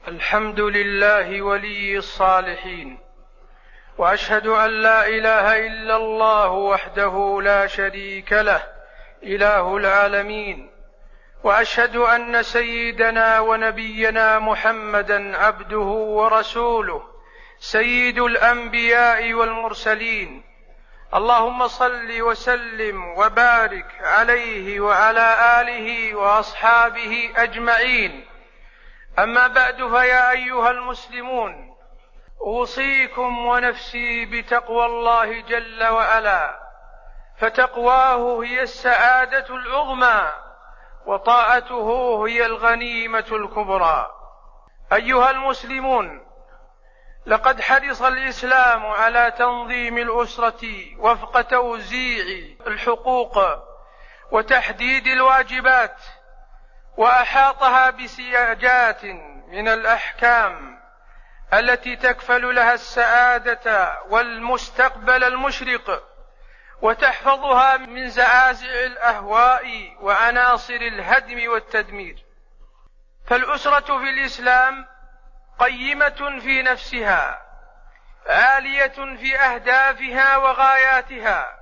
الحمد لله ولي الصالحين، وأشهد أن لا إله إلا الله وحده لا شريك له إله العالمين، وأشهد أن سيدنا ونبينا محمدًا عبده ورسوله سيد الأنبياء والمرسلين. اللهم صل وسلم وبارك عليه وعلى آله وأصحابه أجمعين. أما بعد، فيا أيها المسلمون، أوصيكم ونفسي بتقوى الله جل وعلا، فتقواه هي السعادة العظمى، وطاعته هي الغنيمة الكبرى. أيها المسلمون، لقد حرص الإسلام على تنظيم الأسرة وفق توزيع الحقوق وتحديد الواجبات، وأحاطها بسياجات من الأحكام التي تكفل لها السعادة والمستقبل المشرق، وتحفظها من زعازع الأهواء وعناصر الهدم والتدمير. فالأسرة في الإسلام قيمة في نفسها، عالية في أهدافها وغاياتها.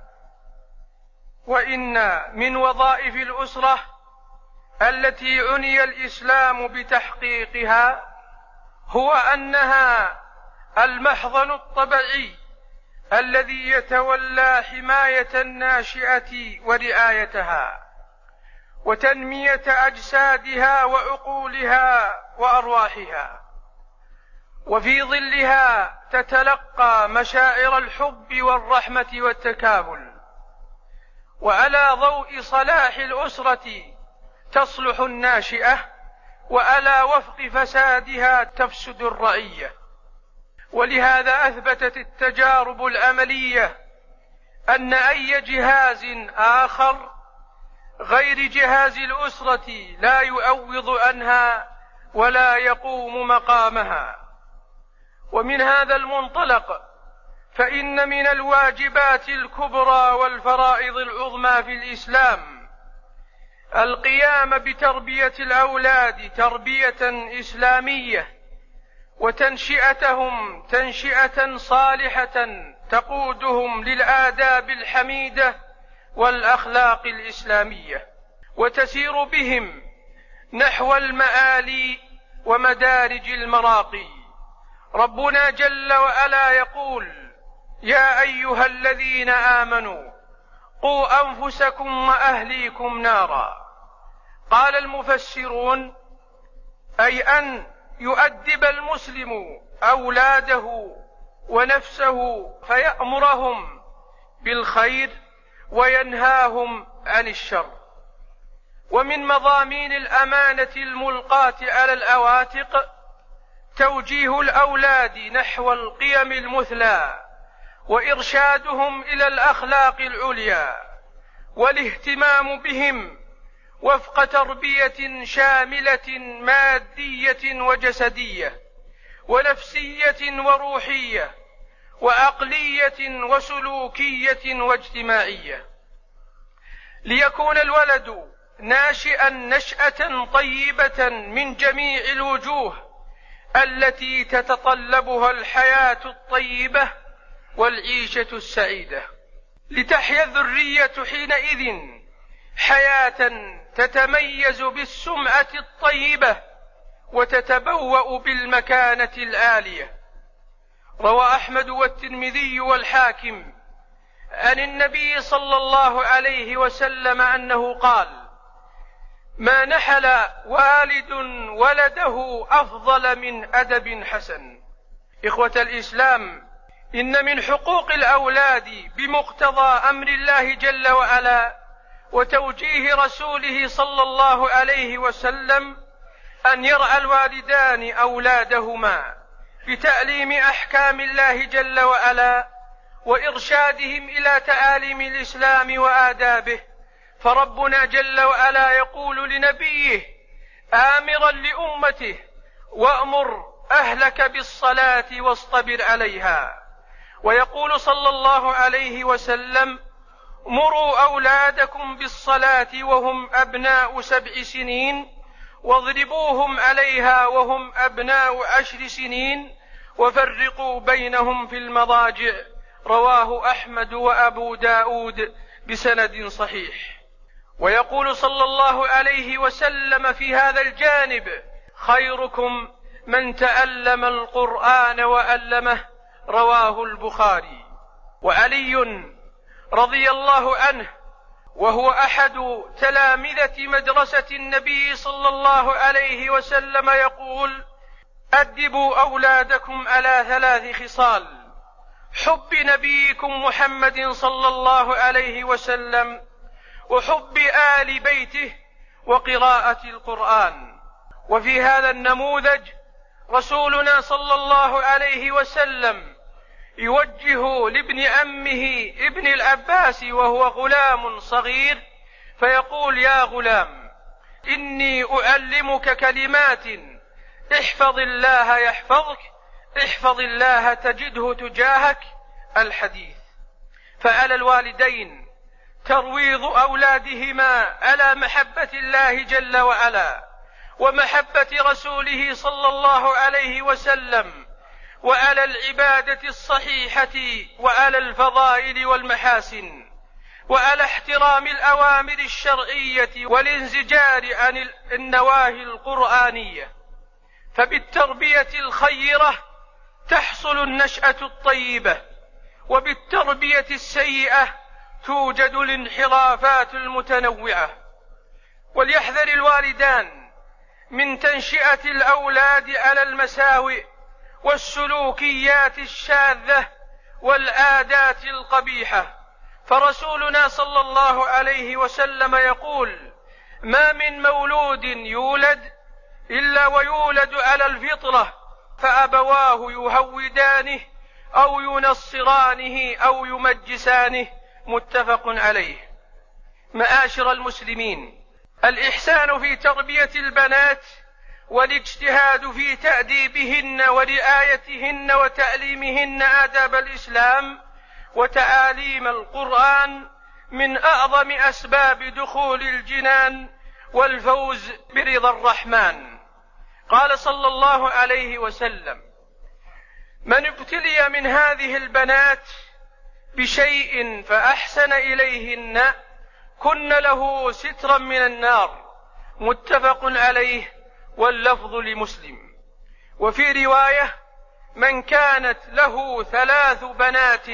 وإن من وظائف الأسرة التي عني الإسلام بتحقيقها هو أنها المحضن الطبيعي الذي يتولى حماية الناشئة ورعايتها، وتنمية أجسادها وعقولها وأرواحها، وفي ظلها تتلقى مشاعر الحب والرحمة والتكافل. وعلى ضوء صلاح الأسرة تصلح الناشئة، وعلى وفق فسادها تفسد الرعية. ولهذا أثبتت التجارب العملية أن أي جهاز آخر غير جهاز الأسرة لا يعوض عنها ولا يقوم مقامها. ومن هذا المنطلق، فإن من الواجبات الكبرى والفرائض العظمى في الإسلام القيام بتربية الأولاد تربية إسلامية، وتنشئتهم تنشئة صالحة تقودهم للآداب الحميدة والأخلاق الإسلامية، وتسير بهم نحو المعالي ومدارج المراقي. ربنا جل وعلا يقول: يا أيها الذين آمنوا قوا أنفسكم وأهليكم نارا. قال المفسرون: أي أن يؤدب المسلم أولاده ونفسه، فيأمرهم بالخير وينهاهم عن الشر. ومن مضامين الأمانة الملقاة على العواتق توجيه الأولاد نحو القيم المثلى، وإرشادهم إلى الأخلاق العليا، والاهتمام بهم وفق تربية شاملة مادية وجسدية ونفسية وروحية وعقلية وسلوكية واجتماعية، ليكون الولد ناشئا نشأة طيبة من جميع الوجوه التي تتطلبها الحياة الطيبة والعيشة السعيدة، لتحيا الذرية حينئذ حياة تتميز بالسمعة الطيبة وتتبوأ بالمكانة العالية. روى أحمد والترمذي والحاكم عن النبي صلى الله عليه وسلم أنه قال: ما نحل والد ولده أفضل من أدب حسن. إخوة الإسلام، إن من حقوق الأولاد بمقتضى أمر الله جل وعلا وتوجيه رسوله صلى الله عليه وسلم أن يرعى الوالدان أولادهما بتعليم أحكام الله جل وعلا وإرشادهم إلى تعاليم الإسلام وآدابه. فربنا جل وعلا يقول لنبيه آمرا لأمته: وأمر أهلك بالصلاة واصطبر عليها. ويقول صلى الله عليه وسلم: مروا أولادكم بالصلاة وهم أبناء 7 سنين واضربوهم عليها وهم أبناء 10 سنين وفرقوا بينهم في المضاجع. رواه أحمد وأبو داود بسند صحيح. ويقول صلى الله عليه وسلم في هذا الجانب: خيركم من تألم القرآن وألمه. رواه البخاري. وعلي رضي الله عنه وهو أحد تلامذة مدرسة النبي صلى الله عليه وسلم يقول: أدبوا أولادكم على 3 خصال: حب نبيكم محمد صلى الله عليه وسلم، وحب آل بيته، وقراءة القرآن. وفي هذا النموذج رسولنا صلى الله عليه وسلم يوجه لابن عمه ابن العباس وهو غلام صغير فيقول: يا غلام، إني أعلمك كلمات، احفظ الله يحفظك، احفظ الله تجده تجاهك. الحديث. فعلى الوالدين ترويض أولادهما على محبة الله جل وعلا ومحبة رسوله صلى الله عليه وسلم، وعلى العبادة الصحيحة، وعلى الفضائل والمحاسن، وعلى احترام الأوامر الشرعية والانزجار عن النواهي القرآنية. فبالتربية الخيرة تحصل النشأة الطيبة، وبالتربية السيئة توجد الانحرافات المتنوعة. وليحذر الوالدان من تنشئة الأولاد على المساوئ والسلوكيات الشاذة والعادات القبيحة. فرسولنا صلى الله عليه وسلم يقول: ما من مولود يولد إلا ويولد على الفطرة، فأبواه يهودانه أو ينصرانه أو يمجسانه. متفق عليه. معاشر المسلمين، الإحسان في تربية البنات والاجتهاد في تأديبهن ورعايتهن وتعليمهن آداب الإسلام وتعاليم القرآن من أعظم أسباب دخول الجنان والفوز برضا الرحمن. قال صلى الله عليه وسلم: من ابتلي من هذه البنات بشيء فأحسن إليهن كن له سترا من النار. متفق عليه، واللفظ لمسلم. وفي رواية: من كانت له 3 بنات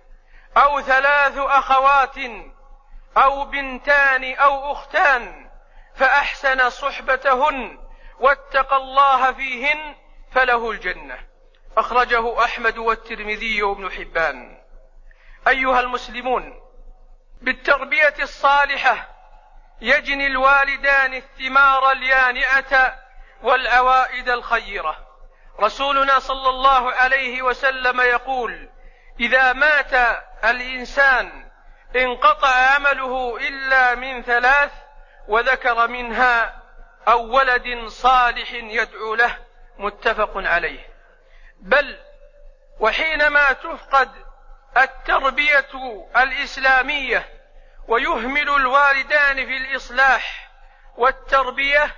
أو 3 أخوات أو بنتان أو أختان فأحسن صحبتهن واتقى الله فيهن فله الجنة. أخرجه أحمد والترمذي وابن حبان. أيها المسلمون، بالتربية الصالحة يجني الوالدان الثمار اليانعة والعوائد الخيرة. رسولنا صلى الله عليه وسلم يقول: إذا مات الإنسان انقطع عمله إلا من 3، وذكر منها أو ولد صالح يدعو له. متفق عليه. بل وحينما تفقد التربية الإسلامية ويهمل الوالدان في الإصلاح والتربية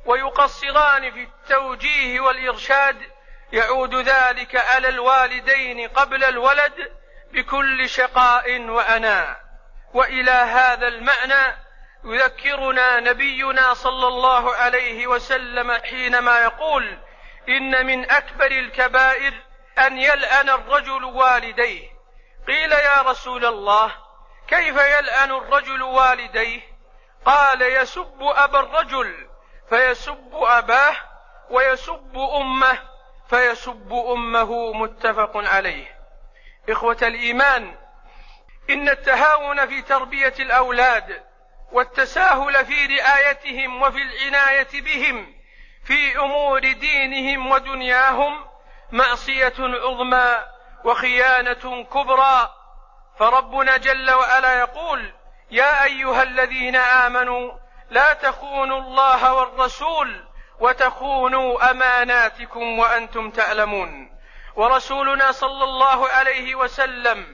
ويقصران في التوجيه والإرشاد، يعود ذلك على الوالدين قبل الولد بكل شقاء وعناء. وإلى هذا المعنى يذكرنا نبينا صلى الله عليه وسلم حينما يقول: إن من أكبر الكبائر أن يلعن الرجل والديه. قيل: يا رسول الله، كيف يلعن الرجل والديه؟ قال: يسب أبا الرجل فيسب أباه، ويسب أمه فيسب أمه. متفق عليه. إخوة الإيمان، إن التهاون في تربية الأولاد والتساهل في رعايتهم وفي العناية بهم في أمور دينهم ودنياهم معصية عظمى وخيانة كبرى. فربنا جل وعلا يقول: يا أيها الذين آمنوا لا تخونوا الله والرسول وتخونوا أماناتكم وأنتم تعلمون. ورسولنا صلى الله عليه وسلم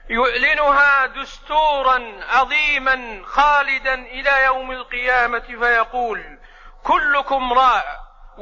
يعلنها دستورا عظيما خالدا إلى يوم القيامة فيقول: كلكم راع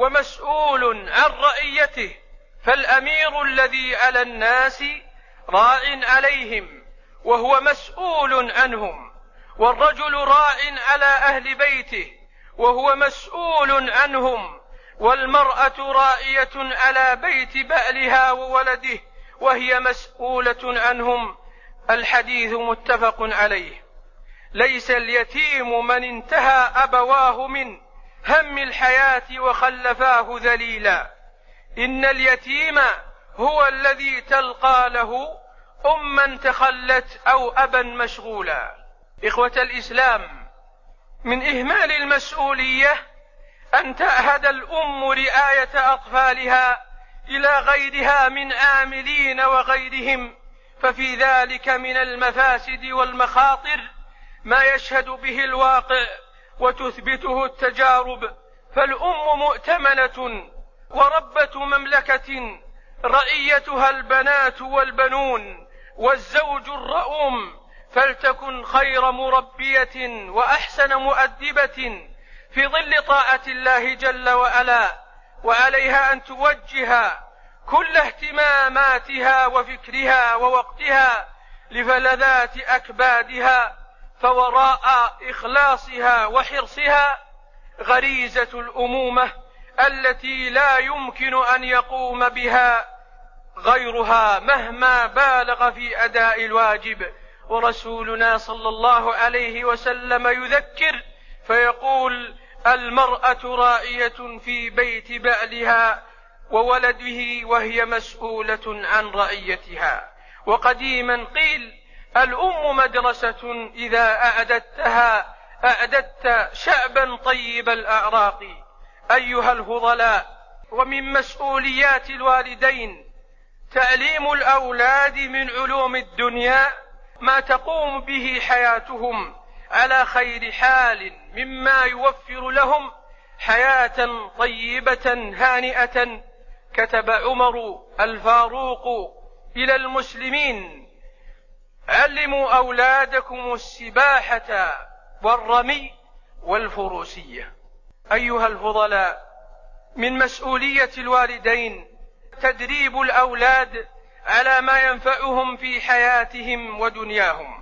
ومسؤول عن رعيته، فالأمير الذي على الناس راع عليهم وهو مسؤول عنهم، والرجل راع على أهل بيته وهو مسؤول عنهم، والمرأة راعية على بيت بألها وولده وهي مسؤولة عنهم. الحديث متفق عليه. ليس اليتيم من انتهى أبواه من هم الحياة وخلفاه ذليلا، إن اليتيم هو الذي تلقى له أما تخلت أو أبا مشغولا. إخوة الإسلام، من إهمال المسؤولية أن تعهد الأم رعاية أطفالها إلى غيرها من عاملين وغيرهم، ففي ذلك من المفاسد والمخاطر ما يشهد به الواقع وتثبته التجارب. فالأم مؤتمنة وربة مملكة رعيتها البنات والبنون والزوج الرؤوم، فلتكن خير مربية وأحسن مؤدبة في ظل طاعة الله جل وعلا، وعليها أن توجه كل اهتماماتها وفكرها ووقتها لفلذات أكبادها، فوراء إخلاصها وحرصها غريزة الأمومة التي لا يمكن أن يقوم بها غيرها مهما بالغ في أداء الواجب. ورسولنا صلى الله عليه وسلم يذكر فيقول: المرأة راعية في بيت بألها وولده وهي مسؤولة عن رعيتها. وقديما قيل: الأم مدرسة إذا أعددتها أعددت شعبا طيب الأعراق. أيها الفضلاء، ومن مسؤوليات الوالدين تعليم الأولاد من علوم الدنيا ما تقوم به حياتهم على خير حال، مما يوفر لهم حياة طيبة هانئة. كتب عمر الفاروق إلى المسلمين: علموا أولادكم السباحة والرمي والفروسية. أيها الفضلاء، من مسؤولية الوالدين تدريب الأولاد على ما ينفعهم في حياتهم ودنياهم،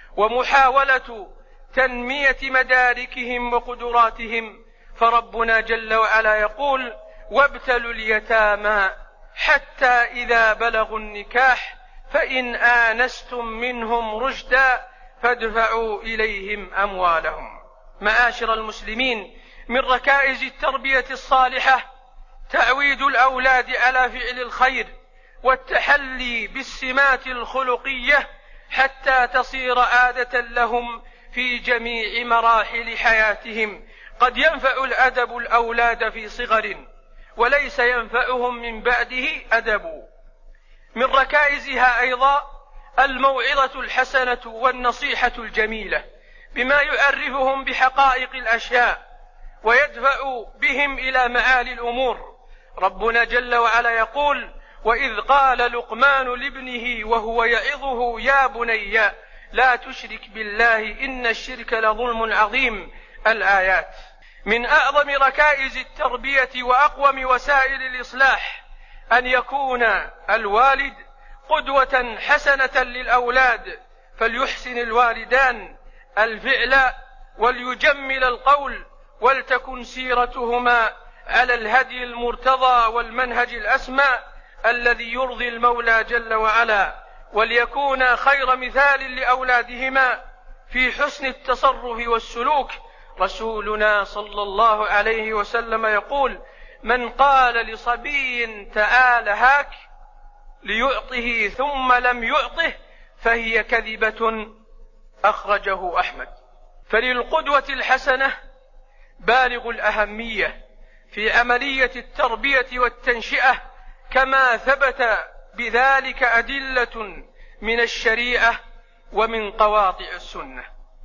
ومحاولة تنمية مداركهم وقدراتهم. فربنا جل وعلا يقول: وابتلوا اليتامى حتى إذا بلغوا النكاح فإن آنستم منهم رشدا فادفعوا إليهم أموالهم. معاشر المسلمين، من ركائز التربية الصالحة تعويد الأولاد على فعل الخير والتحلي بالسمات الخلقية حتى تصير عادة لهم في جميع مراحل حياتهم. قد ينفع الأدب الأولاد في صغر وليس ينفعهم من بعده أدب. من ركائزها أيضا الموعظة الحسنة والنصيحة الجميلة بما يعرفهم بحقائق الأشياء ويدفع بهم إلى معالي الأمور. ربنا جل وعلا يقول: وإذ قال لقمان لابنه وهو يعظه يا بني لا تشرك بالله إن الشرك لظلم عظيم. الآيات. من أعظم ركائز التربية وأقوم وسائل الإصلاح أن يكون الوالد قدوة حسنة للأولاد، فليحسن الوالدان الفعل وليجمل القول، ولتكن سيرتهما على الهدي المرتضى والمنهج الأسمى الذي يرضي المولى جل وعلا، وليكون خير مثال لأولادهما في حسن التصرف والسلوك. رسولنا صلى الله عليه وسلم يقول: من قال لصبي تعال هاك ليعطه ثم لم يعطه فهي كذبة. أخرجه أحمد. فللقدوة الحسنة بالغ الأهمية في عملية التربية والتنشئة، كما ثبت بذلك أدلة من الشريعة ومن قواطع السنة.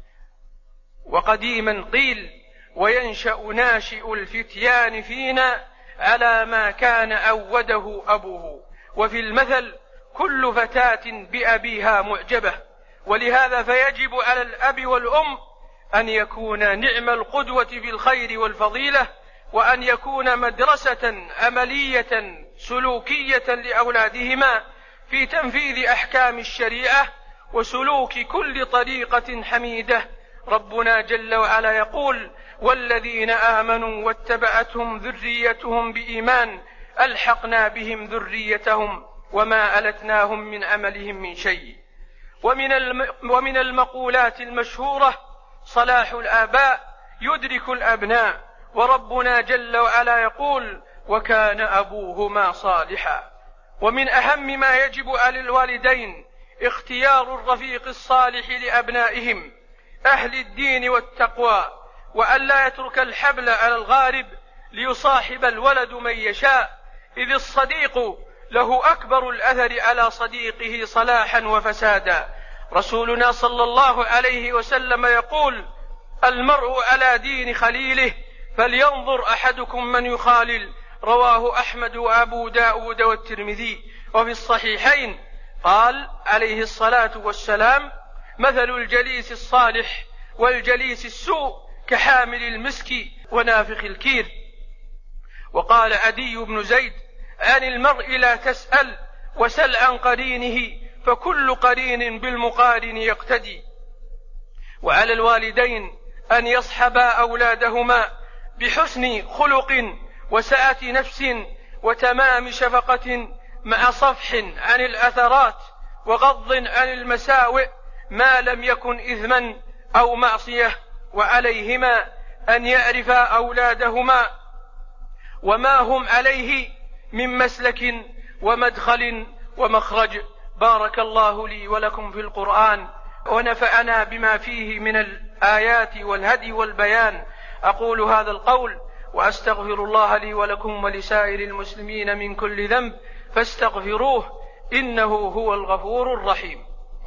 وقديما قيل: وينشأ ناشئ الفتيان فينا على ما كان أوده أبوه. وفي المثل: كل فتاة بأبيها معجبة. ولهذا فيجب على الأب والأم أن يكونا نعم القدوة في الخير والفضيلة وأن يكون مدرسة عملية سلوكية لأولادهما في تنفيذ أحكام الشريعة وسلوك كل طريقة حميدة. ربنا جل وعلا يقول: والذين آمنوا واتبعتهم ذريتهم بإيمان ألحقنا بهم ذريتهم وما ألتناهم من عملهم من شيء. ومن المقولات المشهورة: صلاح الآباء يدرك الأبناء، وربنا جل وعلا يقول: وكان أبوهما صالحا. ومن أهم ما يجب على الوالدين اختيار الرفيق الصالح لأبنائهم أهل الدين والتقوى، وألا يترك الحبل على الغارب ليصاحب الولد من يشاء، إذ الصديق له أكبر الأثر على صديقه صلاحا وفسادا. رسولنا صلى الله عليه وسلم يقول: المرء على دين خليله فلينظر أحدكم من يخالل. رواه أحمد وأبو داود والترمذي. وفي الصحيحين قال عليه الصلاة والسلام: مثل الجليس الصالح والجليس السوء كحامل المسك ونافخ الكير. وقال عدي بن زيد: عن المرء لا تسأل وسل عن قرينه فكل قرين بالمقارن يقتدي. وعلى الوالدين أن يصحبا أولادهما بحسن خلق وسعة نفس وتمام شفقة، مع صفح عن الأثرات وغض عن المساوئ ما لم يكن إثما أو معصية. وعليهما أن يعرفا أولادهما وما هم عليه من مسلك ومدخل ومخرج. بارك الله لي ولكم في القرآن، ونفعنا بما فيه من الآيات والهدي والبيان. أقول هذا القول وأستغفر الله لي ولكم ولسائر المسلمين من كل ذنب فاستغفروه إنه هو الغفور الرحيم.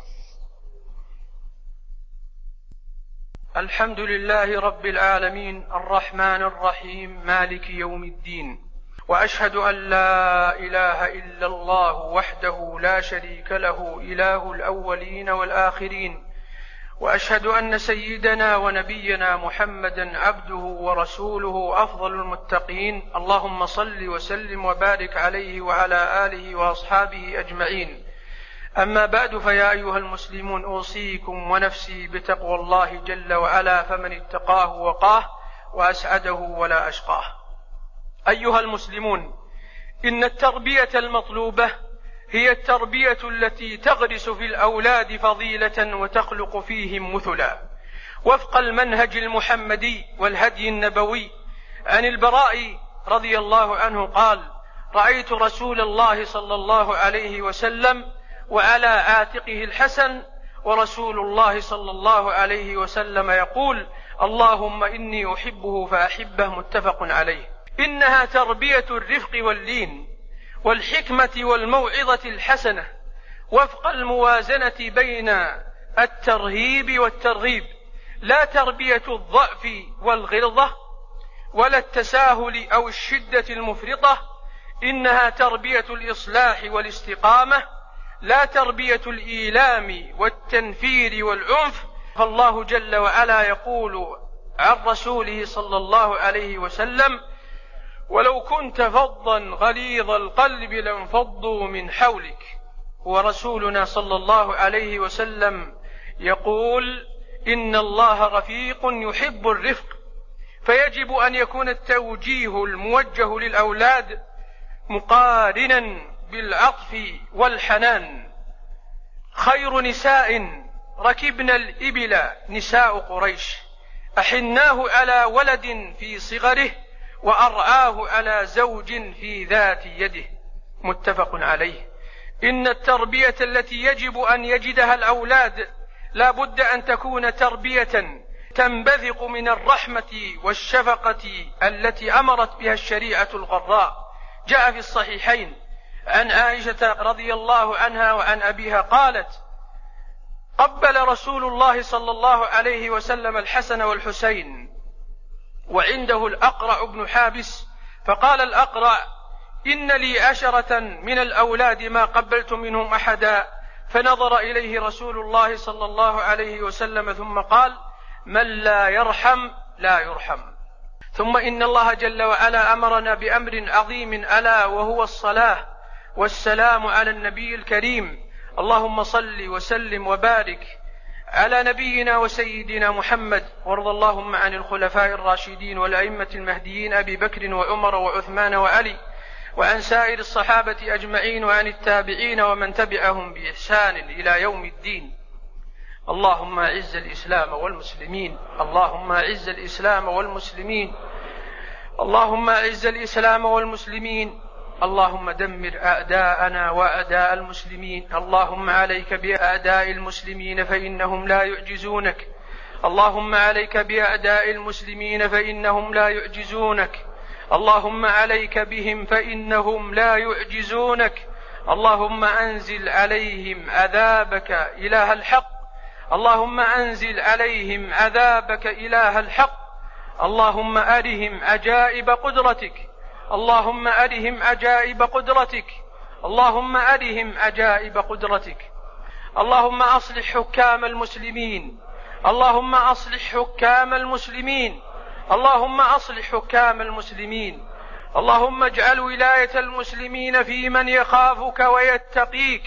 الحمد لله رب العالمين الرحمن الرحيم مالك يوم الدين، وأشهد أن لا إله إلا الله وحده لا شريك له إله الأولين والآخرين، وأشهد أن سيدنا ونبينا محمدا عبده ورسوله أفضل المتقين. اللهم صل وسلم وبارك عليه وعلى آله وأصحابه أجمعين. أما بعد، فيا أيها المسلمون أوصيكم ونفسي بتقوى الله جل وعلا، فمن اتقاه وقاه وأسعده ولا أشقاه. أيها المسلمون، إن التربية المطلوبة هي التربية التي تغرس في الأولاد فضيلة وتخلق فيهم مثلا، وفق المنهج المحمدي والهدي النبوي. عن البراء رضي الله عنه قال: رأيت رسول الله صلى الله عليه وسلم وعلى عاتقه الحسن، ورسول الله صلى الله عليه وسلم يقول: اللهم إني أحبه فأحبه. متفق عليه. إنها تربية الرفق واللين والحكمة والموعظة الحسنة، وفق الموازنة بين الترهيب والترغيب، لا تربية الضعف والغلظة ولا التساهل أو الشدة المفرطة. إنها تربية الإصلاح والاستقامة، لا تربية الإيلام والتنفير والعنف. فالله جل وعلا يقول عن رسوله صلى الله عليه وسلم: ولو كنت فظا غليظ القلب لانفضوا من حولك. ورسولنا صلى الله عليه وسلم يقول: إن الله رفيق يحب الرفق. فيجب أن يكون التوجيه الموجه للأولاد مقارنا بالعطف والحنان. خير نساء ركبنا الإبل نساء قريش، أحناه على ولد في صغره وأرعاه على زوج في ذات يده. متفق عليه. إن التربية التي يجب أن يجدها الأولاد لا بد أن تكون تربية تنبثق من الرحمة والشفقة التي أمرت بها الشريعة الغراء. جاء في الصحيحين عن عائشة رضي الله عنها وعن أبيها قالت: قبل رسول الله صلى الله عليه وسلم الحسن والحسين وعنده الأقرع بن حابس، فقال الأقرع: إن لي 10 من الأولاد ما قبلت منهم أحدا. فنظر إليه رسول الله صلى الله عليه وسلم ثم قال: من لا يرحم لا يرحم. ثم إن الله جل وعلا أمرنا بأمر عظيم ألا وهو الصلاة والسلام على النبي الكريم. اللهم صل وسلم وبارك على نبينا وسيدنا محمد، وارض اللهم عن الخلفاء الراشدين والأئمة المهديين أبي بكر وعمر وعثمان وعلي، وعن سائر الصحابة أجمعين، وعن التابعين ومن تبعهم بإحسان إلى يوم الدين. اللهم أعز الإسلام والمسلمين، اللهم أعز الإسلام والمسلمين، اللهم أعز الإسلام والمسلمين، اللهم دمر أعداءنا وأعداء المسلمين. اللهم عليك بأعداء المسلمين فإنهم لا يعجزونك، اللهم عليك بأعداء المسلمين فإنهم لا يعجزونك، اللهم عليك بهم فإنهم لا يعجزونك. اللهم أنزل عليهم عذابك إله الحق، اللهم أنزل عليهم عذابك إله الحق. اللهم أرهم عجائب قدرتك، اللهم أرهم عجائب قدرتك، اللهم أرهم عجائب قدرتك. اللهم أصلح حكام المسلمين، اللهم أصلح حكام المسلمين، اللهم أصلح حكام المسلمين. اللهم اجعل ولاية المسلمين في من يخافك ويتقيك،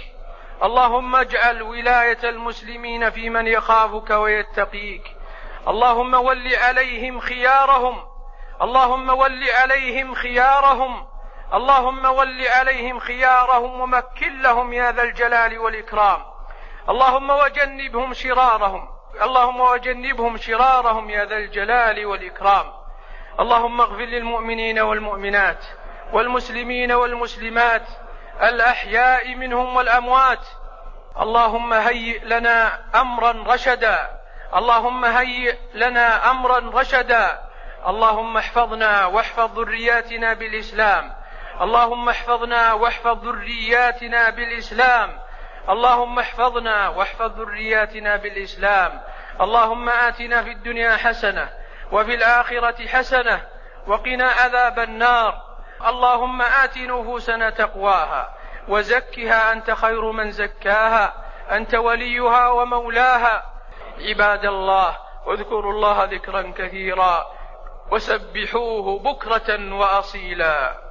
اللهم اجعل ولاية المسلمين في من يخافك ويتقيك. اللهم ول عليهم خيارهم، اللهم ول عليهم خيارهم، اللهم ول عليهم خيارهم ومكن لهم يا ذا الجلال والإكرام. اللهم وجنبهم شرارهم، اللهم وجنبهم شرارهم يا ذا الجلال والإكرام. اللهم اغفر للمؤمنين والمؤمنات والمسلمين والمسلمات الأحياء منهم والأموات. اللهم هيئ لنا أمرا رشدا، اللهم هيئ لنا أمرا رشدا. اللهم احفظنا واحفظ ذرياتنا بالإسلام، اللهم احفظنا واحفظ ذرياتنا بالإسلام، اللهم احفظنا واحفظ ذرياتنا بالإسلام. اللهم آتنا في الدنيا حسنة وفي الآخرة حسنة وقنا عذاب النار. اللهم آت نفوسنا تقواها وزكها أنت خير من زكاها، أنت وليها ومولاها. عباد الله، اذكروا الله ذكرا كثيرا وسبحوه بكرة وأصيلا.